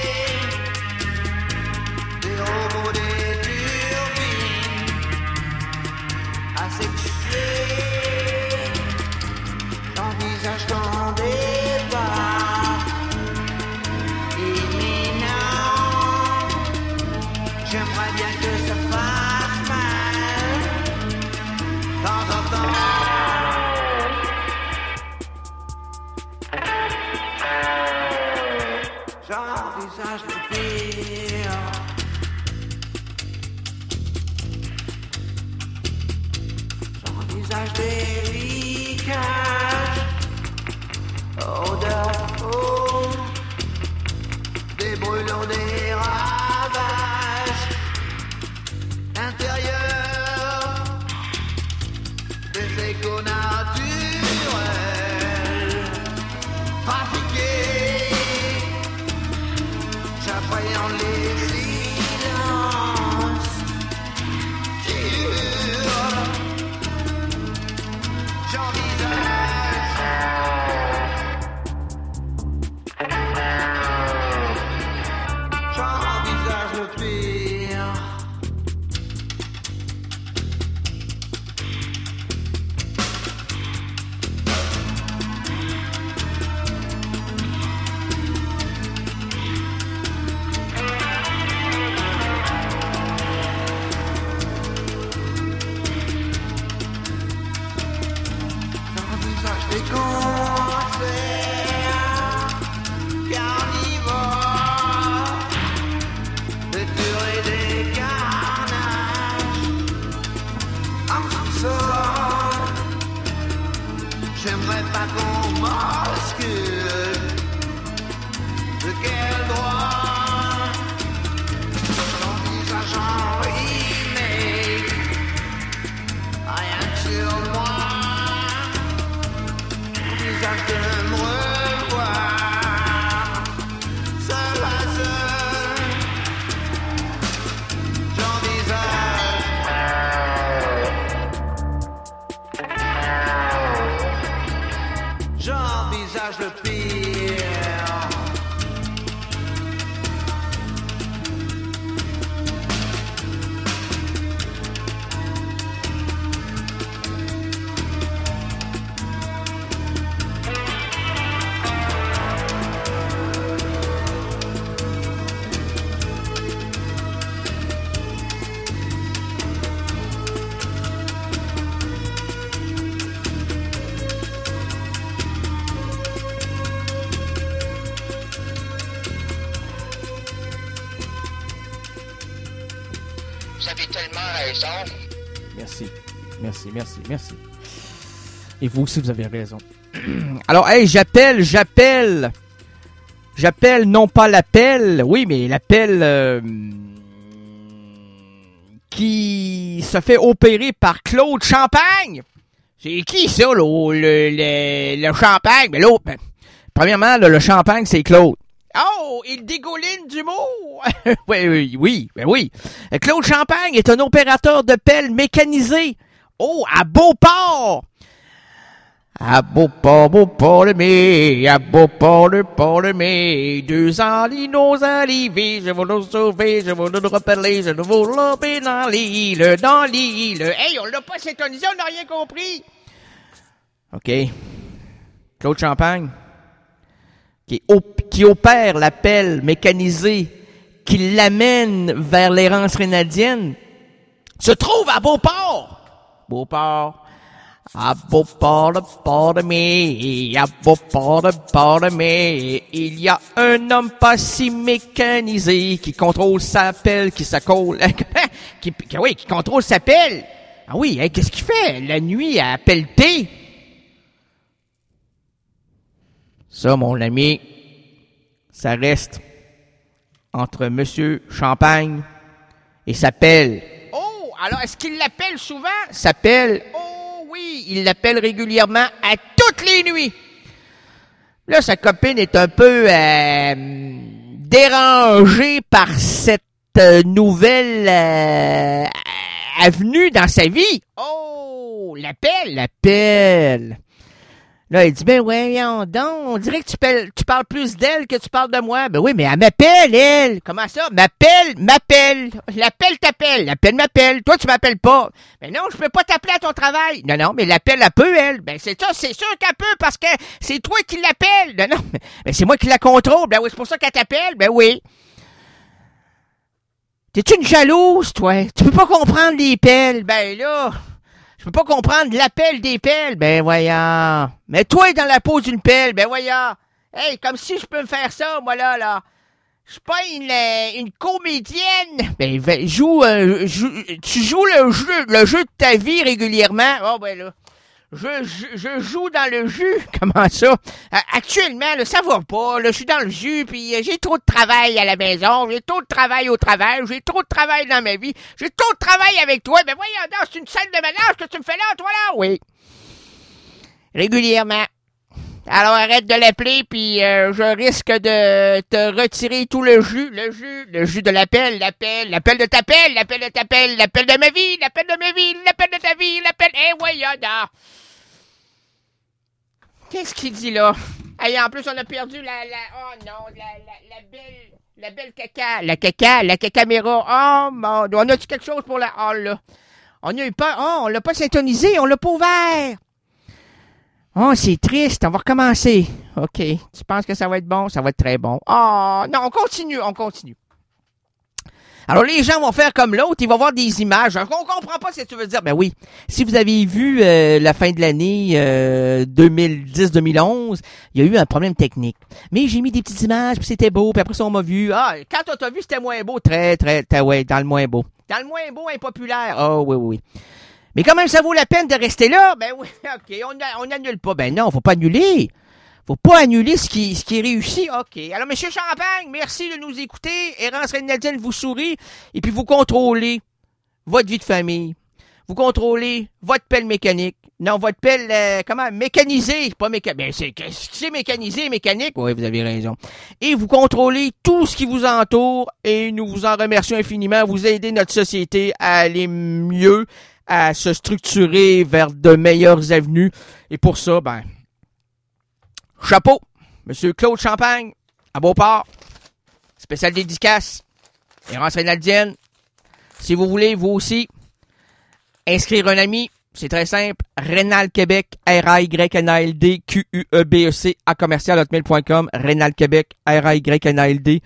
Au des turbines asexuées, j'envisage ton départ imminent. J'aimerais bien que ça fasse mal de temps en temps. J'envisage le pire. J'envisage des liquages, odeur fauve, des brûlures, des ravages, intérieur, des échos naturels, trafiqués, j'appréhende les silences qui hurlent. J'envisage le pire. J'aimerais pas qu'on m'obscure. De quel droit j'envisage un remake? Rien que sur moi, j'envisage de me revoir. Seul à seul, j'envisage le pire. Vous avez tellement raison. Merci. Et vous aussi, vous avez raison. Alors, hey, j'appelle, non pas l'appel, oui, mais l'appel qui se fait opérer par Claude Champagne. C'est qui ça, le Champagne? Mais l'autre, premièrement, le Champagne, c'est Claude. Oh, il dégouline d'humour! oui. Claude Champagne est un opérateur de pelle mécanisé. Oh, à Beauport! À Beauport de mai, à Beauport de mai, 2 ans, nos arrivés, je vais nous sauver, je vais nous rappeler, je vais vous loper dans l'île. Hey, on l'a pas syntonisé, on n'a rien compris. OK. Claude Champagne, qui opère la pelle mécanisée, qui l'amène vers l'errance rénadienne, se trouve à Beauport. À Beauport de mai, à Beauport de mai, il y a un homme pas si mécanisé qui contrôle sa pelle, qui contrôle sa pelle. Ah oui, hein, qu'est-ce qu'il fait la nuit à pelleter? Ça, mon ami, ça reste entre Monsieur Champagne et sa pelle. Oh, alors est-ce qu'il l'appelle souvent? Sa pelle, oh oui, il l'appelle régulièrement à toutes les nuits. Là, sa copine est un peu dérangée par cette nouvelle avenue dans sa vie. Oh, l'appelle. Là, il dit, ben voyons donc, on dirait que tu parles plus d'elle que tu parles de moi. Ben oui, mais elle m'appelle, elle. Comment ça? M'appelle. L'appel t'appelle. L'appel m'appelle. Toi, tu m'appelles pas. Ben non, je peux pas t'appeler à ton travail. Non, mais l'appel, elle peut, elle. Ben c'est ça, c'est sûr qu'elle peut parce que c'est toi qui l'appelle. Non, mais c'est moi qui la contrôle. Ben oui, c'est pour ça qu'elle t'appelle. Ben oui. T'es-tu une jalouse, toi? Tu peux pas comprendre les pelles. Ben là... Je peux pas comprendre l'appel des pelles. Ben voyons. Mais toi, dans la peau d'une pelle. Ben voyons. Hey, comme si je peux me faire ça, moi, là. Je suis pas une comédienne. Ben, tu joues le jeu de ta vie régulièrement. Oh, ben là. Je joue dans le jus. Comment ça? Actuellement, là, ça va pas. Là, je suis dans le jus, puis j'ai trop de travail à la maison. J'ai trop de travail au travail. J'ai trop de travail dans ma vie. J'ai trop de travail avec toi. Ben voyons donc, c'est une scène de ménage que tu me fais là, toi, là? Oui. Régulièrement. Alors, arrête de l'appeler, puis je risque de te retirer tout le jus de l'appel de ta pelle, l'appel de ma vie, l'appel de ta vie, eh voyons donc. Qu'est-ce qu'il dit là? Hey, en plus, on a perdu la belle caca. La caméra. Oh, mon Dieu. On a-tu quelque chose pour la hall, là? On a eu peur. Oh, on l'a pas syntonisé, on l'a pas ouvert. Oh, c'est triste, on va recommencer. OK. Tu penses que ça va être bon? Ça va être très bon. Oh, non, on continue. Alors, les gens vont faire comme l'autre, ils vont voir des images. On comprend pas ce que tu veux dire. Ben oui, si vous avez vu la fin de l'année 2010-2011, il y a eu un problème technique. Mais j'ai mis des petites images, puis c'était beau, puis après ça, on m'a vu. Ah, quand on t'a vu, c'était moins beau. Très, ouais, dans le moins beau. Dans le moins beau, impopulaire. Oh, oui. Mais quand même, ça vaut la peine de rester là. Ben oui, OK, on n'annule pas. Ben non, faut pas annuler. Faut pas annuler ce qui est réussi. OK. Alors, M. Champagne, merci de nous écouter. Errance Reynaldienne vous sourit. Et puis, vous contrôlez votre vie de famille. Vous contrôlez votre pelle mécanique. Non, votre pelle, mécanisée. Pas mécanique. Ben, c'est mécanisé, mécanique. Oui, vous avez raison. Et vous contrôlez tout ce qui vous entoure. Et nous vous en remercions infiniment. Vous aidez notre société à aller mieux, à se structurer vers de meilleures avenues. Et pour ça, ben, chapeau, Monsieur Claude Champagne, à Beauport, spécial dédicace, Errance Reynaldienne. Si vous voulez, vous aussi, inscrire un ami, c'est très simple, Rénal Québec, RAYNALD, QUEBEC, à commercial@hotmail.com, Rénal Québec, RAYNALD,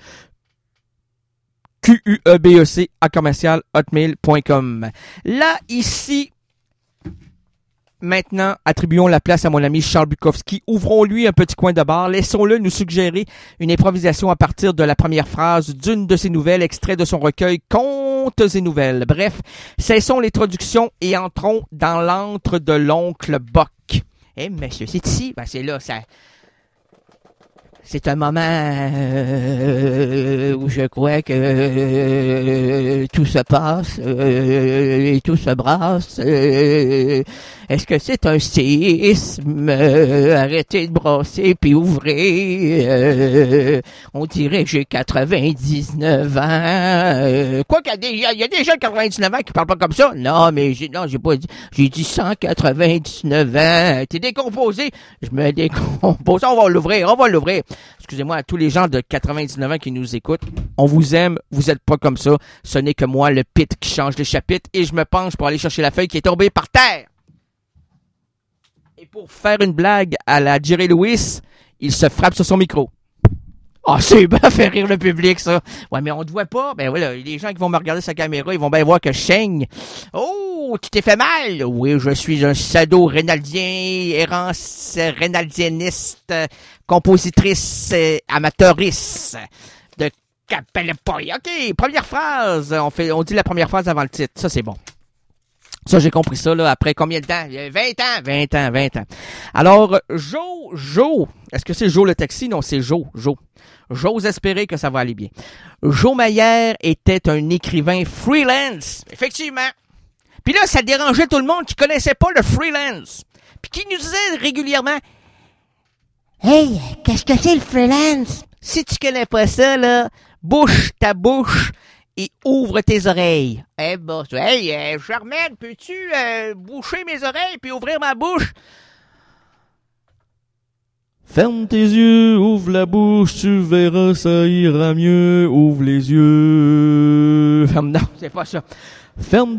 QUEBEC, à commercial@hotmail.com. Là, ici, maintenant, attribuons la place à mon ami Charles Bukowski. Ouvrons-lui un petit coin de bar. Laissons-le nous suggérer une improvisation à partir de la première phrase d'une de ses nouvelles, extrait de son recueil Contes et Nouvelles. Bref, cessons les traductions et entrons dans l'antre de l'oncle Bock. Eh, monsieur, c'est ici? Ben, c'est là, ça... C'est un moment où je crois que tout se passe et tout se brasse. Est-ce que c'est un séisme? Arrêtez de brasser puis ouvrez. On dirait que j'ai 99 ans. Quoi qu'il y a des gens de 99 ans qui parlent pas comme ça. Non, mais j'ai pas dit. J'ai dit 199 ans. T'es décomposé. Je me décompose. On va l'ouvrir. Excusez-moi à tous les gens de 99 ans qui nous écoutent. On vous aime, vous êtes pas comme ça. Ce n'est que moi, le pit, qui change les chapitres et je me penche pour aller chercher la feuille qui est tombée par terre. Et pour faire une blague à la Jerry Lewis, il se frappe sur son micro. Ah, c'est bien faire rire le public, ça. Ouais, mais on te voit pas. Ben voilà, les gens qui vont me regarder sa caméra, ils vont bien voir que je saigne. Oh, tu t'es fait mal? Oui, je suis un sado-rénaldien, errance rénaldieniste, compositrice, amateuriste de Capellepoy. OK, première phrase. On dit la première phrase avant le titre. Ça, c'est bon. Ça, j'ai compris ça, là, après combien de temps? 20 ans. Alors, Joe. Est-ce que c'est Joe le taxi? Non, c'est Joe. J'ose espérer que ça va aller bien. Joe Maillère était un écrivain freelance. Effectivement. Puis là, ça dérangeait tout le monde qui connaissait pas le freelance. Puis qui nous disait régulièrement, hey, qu'est-ce que c'est le freelance? Si tu connais pas ça, là, bouche ta bouche et ouvre tes oreilles. Eh ben, hey, Germaine, peux-tu boucher mes oreilles puis ouvrir ma bouche? Ferme tes yeux, ouvre la bouche, tu verras, ça ira mieux. Ouvre les yeux. Non, c'est pas ça. Ferme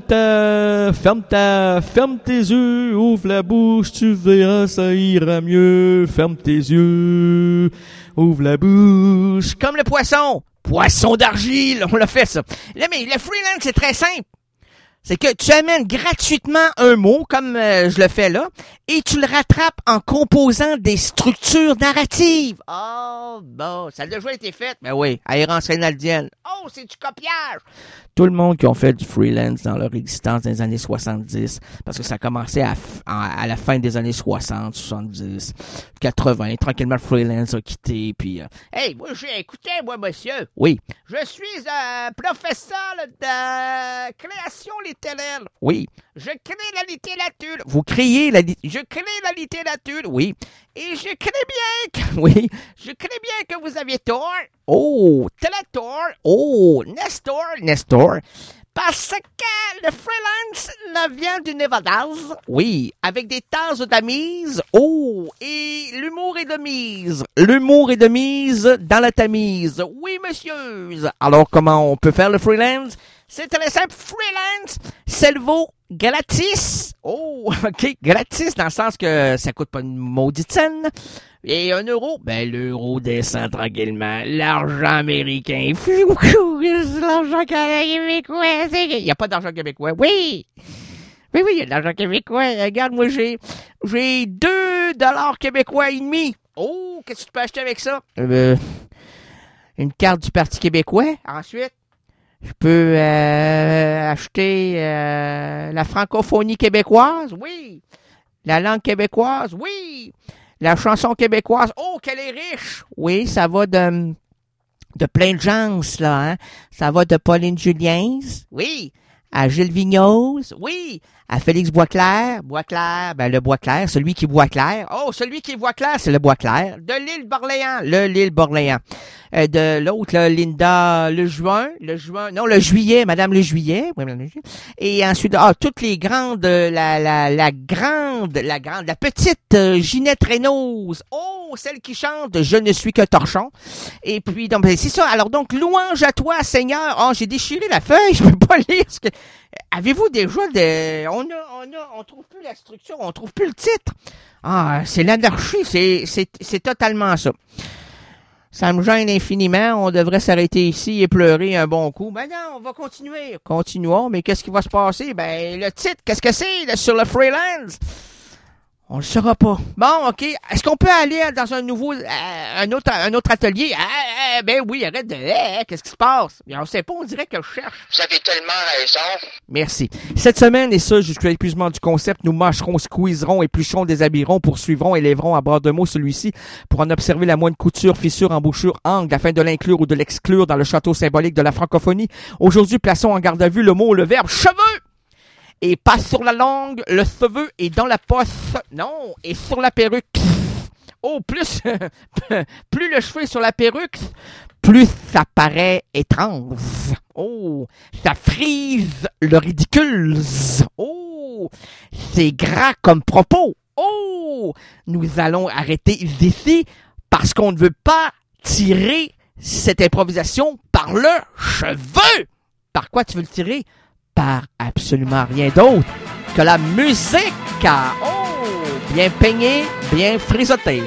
tes yeux, ouvre la bouche, tu verras, ça ira mieux. Ferme tes yeux, ouvre la bouche. Comme le poisson. Poisson d'argile, on l'a fait ça. Là, mais le freelance, c'est très simple. C'est que tu amènes gratuitement un mot, comme je le fais là, et tu le rattrapes en composant des structures narratives. Oh, bon, ça a déjà été fait. Ben oui, à Errance Reynaldienne. Oh, c'est du copiage. Tout le monde qui ont fait du freelance dans leur existence dans les années 70, parce que ça a commencé à la fin des années 60, 70, 80. Tranquillement, le freelance a quitté, puis... Hey, moi, écoutez, moi, monsieur. Oui. Je suis professeur de création littéraire. Oui. Je crée la littérature. Vous créez je crée la littérature. Oui. Et je crée bien que... Oui. Je crée bien que vous aviez tort. Oh, Télétor. Oh, Nestor. Parce que le freelance vient du Nevada. Oui, avec des tasses de tamise. Oh, et l'humour est de mise. L'humour est de mise dans la tamise. Oui, monsieur. Alors, comment on peut faire le freelance? C'est très simple. Freelance, c'est le vaut gratis. Oh, OK, gratis dans le sens que ça coûte pas une maudite scène. Et 1 euro? Ben, l'euro descend tranquillement. L'argent américain. L'argent québécois. Il n'y a pas d'argent québécois. Oui! Oui, il y a de l'argent québécois. Regarde, moi, j'ai 2 $ québécois et demi. Oh, qu'est-ce que tu peux acheter avec ça? Une carte du Parti québécois. Ensuite, je peux acheter la francophonie québécoise. Oui. La langue québécoise. Oui. La chanson québécoise. Oh, qu'elle est riche. Oui, ça va de plein de gens, là. Hein? Ça va de Pauline Juliens. Oui. À Gilles Vigneault. Oui. À Félix Boisclair. Ben le Boisclair, celui qui boit clair. Oh, celui qui boit clair, c'est le Boisclair. De l'île Borléans. L'île Borléans. De l'autre, là, Linda le juillet, Madame le juillet. Et ensuite, toutes les grandes, la petite Ginette Reynaud. Oh, celle qui chante Je ne suis que torchon. Et puis, donc, c'est ça. Alors, donc, louange à toi, Seigneur. Oh, j'ai déchiré la feuille, je peux pas lire ce que... Avez-vous déjà on trouve plus la structure, on trouve plus le titre. Ah, c'est l'anarchie, c'est totalement ça. Ça me gêne infiniment, on devrait s'arrêter ici et pleurer un bon coup. Ben non, on va continuer. Continuons, mais qu'est-ce qui va se passer? Ben, le titre, qu'est-ce que c'est, là, sur le freelance? On le saura pas. Bon, OK. Est-ce qu'on peut aller dans un autre atelier? Ben oui, arrête de... qu'est-ce qui se passe? On sait pas, on dirait que je cherche. Vous avez tellement raison. Merci. Cette semaine, et ça jusqu'à l'épuisement du concept, nous mâcherons, squeezerons, éplucherons, déshabillerons, poursuivrons et lèverons à bord de mots celui-ci pour en observer la moindre couture, fissure, embouchure, angle, afin de l'inclure ou de l'exclure dans le château symbolique de la francophonie. Aujourd'hui, plaçons en garde à vue le mot ou le verbe « cheveux ». Et pas sur la langue, le cheveu est dans la poche. Non, et sur la perruque. Oh, plus le cheveu est sur la perruque, plus ça paraît étrange. Oh, ça frise le ridicule. Oh, c'est gras comme propos. Oh, nous allons arrêter ici parce qu'on ne veut pas tirer cette improvisation par le cheveu. Par quoi tu veux le tirer? Par absolument rien d'autre que la musique. Oh, bien peignée, bien frisottée.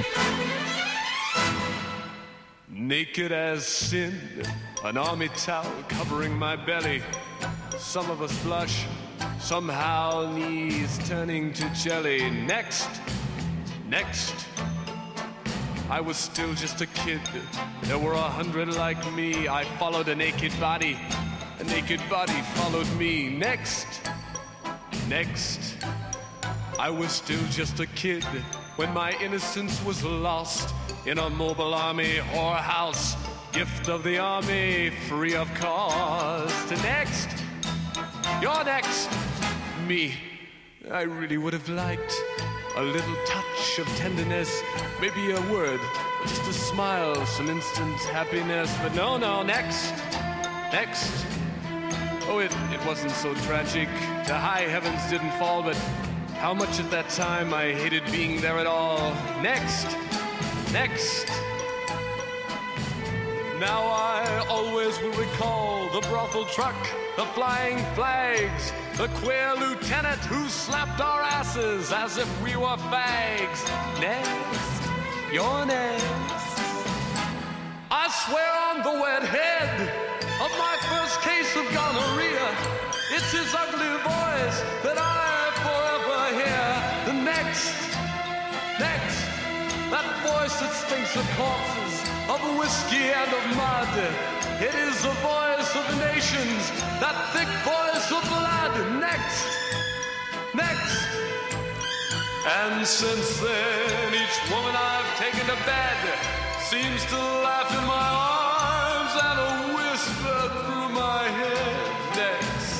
Naked as sin, an army towel covering my belly. Some of us blush, somehow knees turning to jelly. Next, I was still just a kid. There were 100 like me. I followed a naked body. A naked body followed me. Next, I was still just a kid when my innocence was lost in a mobile army whorehouse. Gift of the army, free of cost. Next, you're next. Me, I really would have liked a little touch of tenderness, maybe a word, just a smile, some instant happiness. But no, next. Oh, it wasn't so tragic. The high heavens didn't fall, but how much at that time I hated being there at all. Next. Now I always will recall the brothel truck, the flying flags, the queer lieutenant who slapped our asses as if we were fags. Next, you're next. I swear on the wet head of my first case of gonorrhea, it's his ugly voice that I forever hear. The next, that voice that stinks of corpses, of whiskey and of mud. It is the voice of the nations, that thick voice of blood. Next. And since then, each woman I've taken to bed seems to laugh in my arms and whisper through my head.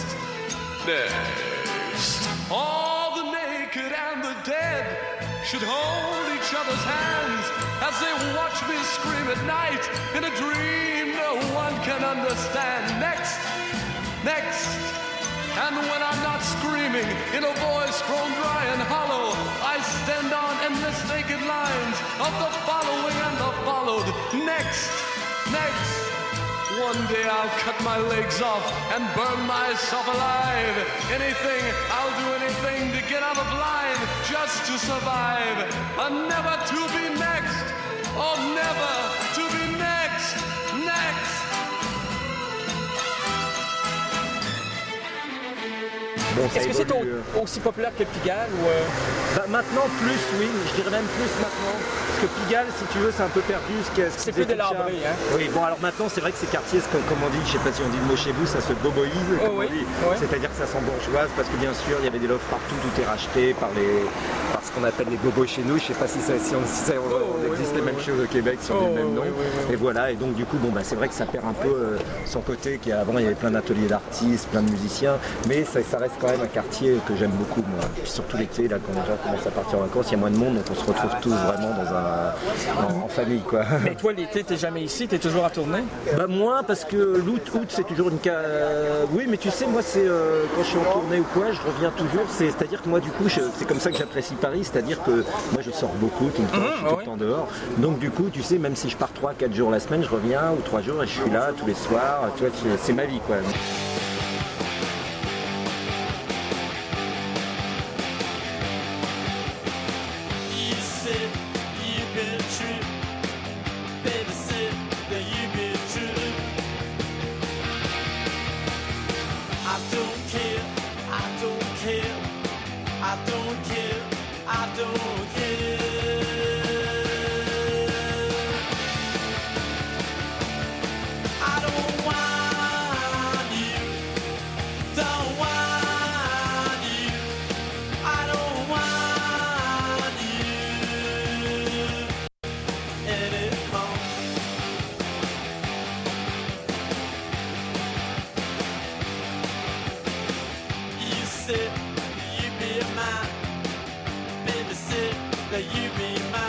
Next. All the naked and the dead should hold each other's hands as they watch me scream at night in a dream no one can understand. Next. And when I'm not screaming in a voice grown dry and hollow, I stand on endless naked lines of the following and the followed. Next. One day I'll cut my legs off and burn myself alive. Anything, I'll do anything to get out of line, just to survive. Never to be next, oh never to be next, next. Bon, est-ce que c'est aussi populaire que Pigalle ou maintenant plus, oui, je dirais même plus maintenant. Parce que Pigalle, si tu veux, c'est un peu perdu. C'est plus délabré, hein. Oui, bon, alors maintenant, c'est vrai que ces quartiers, comme on dit, je sais pas si on dit le mot chez vous, ça se boboise, comme on dit. C'est-à-dire que ça sent bourgeoise, parce que bien sûr, il y avait des lofts partout, tout est racheté par ce qu'on appelle les bobos chez nous. Je sais pas si on existe les mêmes choses au Québec, si on dit le même nom. Et voilà, et donc du coup, bon, c'est vrai que ça perd un peu son côté, qu'avant, il y avait plein d'ateliers d'artistes, plein de musiciens, mais ça reste quand même un quartier que j'aime beaucoup, moi. Puis surtout l'été, là, quand les gens commencent à partir en vacances, il y a moins de monde, donc on se retrouve tous vraiment en famille, quoi. Mais toi, l'été, t'es jamais ici, t'es toujours en tournée? Moi, parce que l'août, c'est toujours une cas. Oui, mais tu sais, moi, c'est quand je suis en tournée ou quoi, je reviens toujours. C'est-à-dire que moi, du coup, c'est comme ça que j'apprécie Paris, c'est-à-dire que moi, je sors beaucoup tout le temps, je suis tout le temps dehors. Donc, du coup, tu sais, même si je pars 3-4 jours la semaine, je reviens, ou 3 jours, et je suis là tous les soirs. Tu vois, c'est ma vie, quoi. You be mine, baby, sit, that you be mine.